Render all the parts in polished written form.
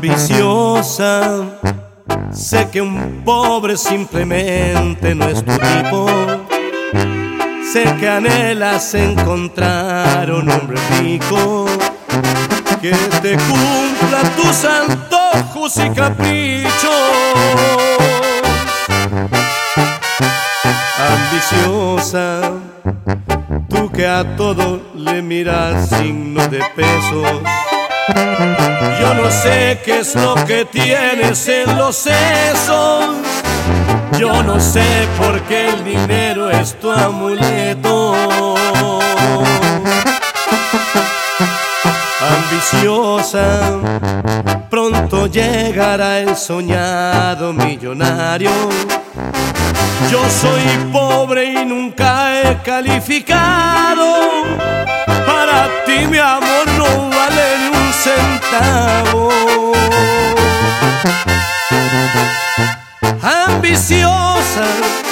Ambiciosa, sé que un pobre simplemente no es tu tipo. Sé que anhelas encontrar un hombre rico que te cumpla tus antojos y caprichos. Ambiciosa, tú que a todo le miras signo de pesos. Yo no sé qué es lo que tienes en los sesos. Yo no sé por qué el dinero es tu amuleto. Ambiciosa, pronto llegará el soñado millonario. Yo soy pobre y nunca he calificado. Para ti mi amor no vale ni un centavo. Ambiciosa,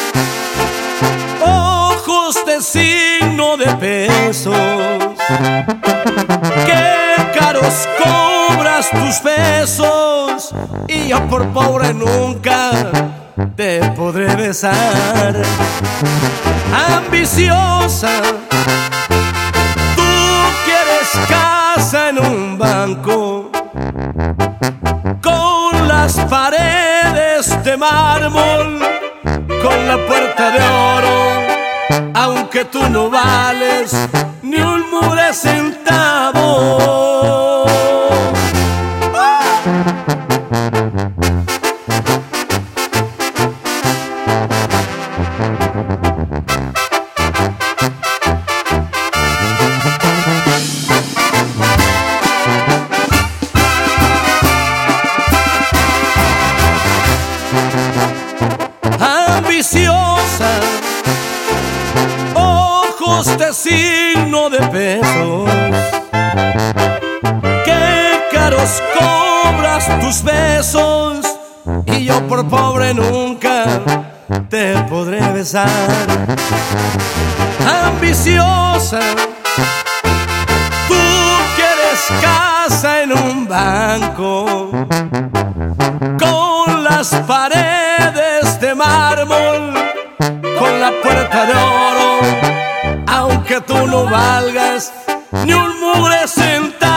ojos de signo de pesos. Qué caros cobras tus besos, y yo por pobre nunca te podré besar. Ambiciosa, tú quieres casa en un banco con las paredes de mármol, con la puerta de oro, aunque tú no vales ni un mugre centavo. Ambiciosa, ojos de signo de pesos. Qué caros cobras tus besos, y yo por pobre nunca te podré besar. Ambiciosa, tú quieres casa en un banco con las paredes de mármol, con la puerta de oro, aunque tú no valgas ni un mugre centavo.